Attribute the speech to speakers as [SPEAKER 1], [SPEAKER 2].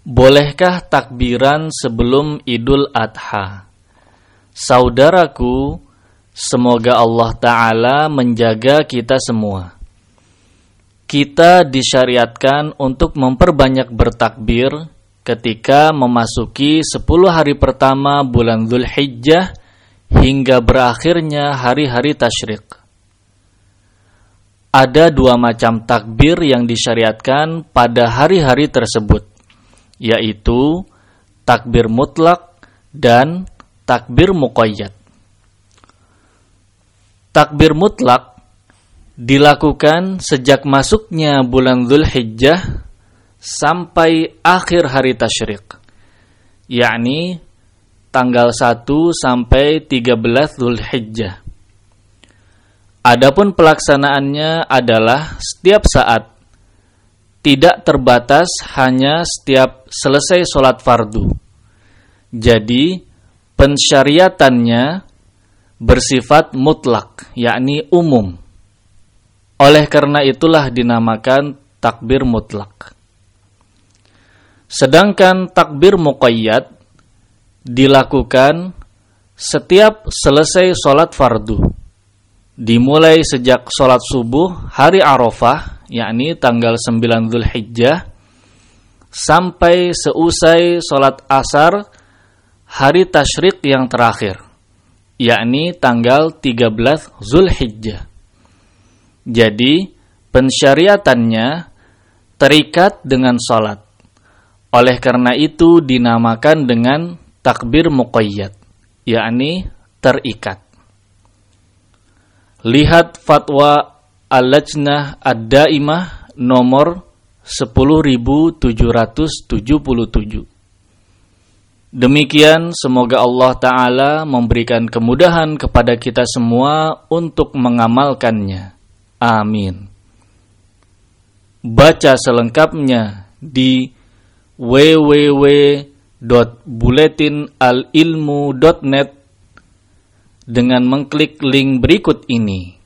[SPEAKER 1] Bolehkah takbiran sebelum Idul Adha? Saudaraku, semoga Allah Ta'ala menjaga kita semua. Kita disyariatkan untuk memperbanyak bertakbir ketika memasuki 10 hari pertama bulan Dzulhijjah hingga berakhirnya hari-hari tasyrik. Ada 2 macam takbir yang disyariatkan pada hari-hari tersebut, yaitu takbir mutlak dan takbir muqayyad. Takbir mutlak dilakukan sejak masuknya bulan Dzulhijjah sampai akhir hari tasyrik, yakni tanggal 1 sampai 13 Dzulhijjah. Adapun pelaksanaannya adalah setiap saat, tidak terbatas hanya setiap selesai sholat fardu. Jadi, pensyariatannya bersifat mutlak, yakni umum. Oleh karena itulah dinamakan takbir mutlak. Sedangkan takbir muqayyad dilakukan setiap selesai sholat fardu. Dimulai sejak sholat subuh hari Arafah, yakni tanggal 9 Dzulhijjah, sampai seusai sholat asar hari tasyrik yang terakhir, yakni tanggal 13 Dzulhijjah. Jadi, pensyariatannya terikat dengan sholat. Oleh karena itu dinamakan dengan takbir muqayyad, yakni terikat. Lihat fatwa Al-Lajnah Ad-Daimah nomor 10.777. Demikian, semoga Allah Ta'ala memberikan kemudahan kepada kita semua untuk mengamalkannya. Amin. Baca selengkapnya di www.buletinalilmu.net dengan mengklik link berikut ini.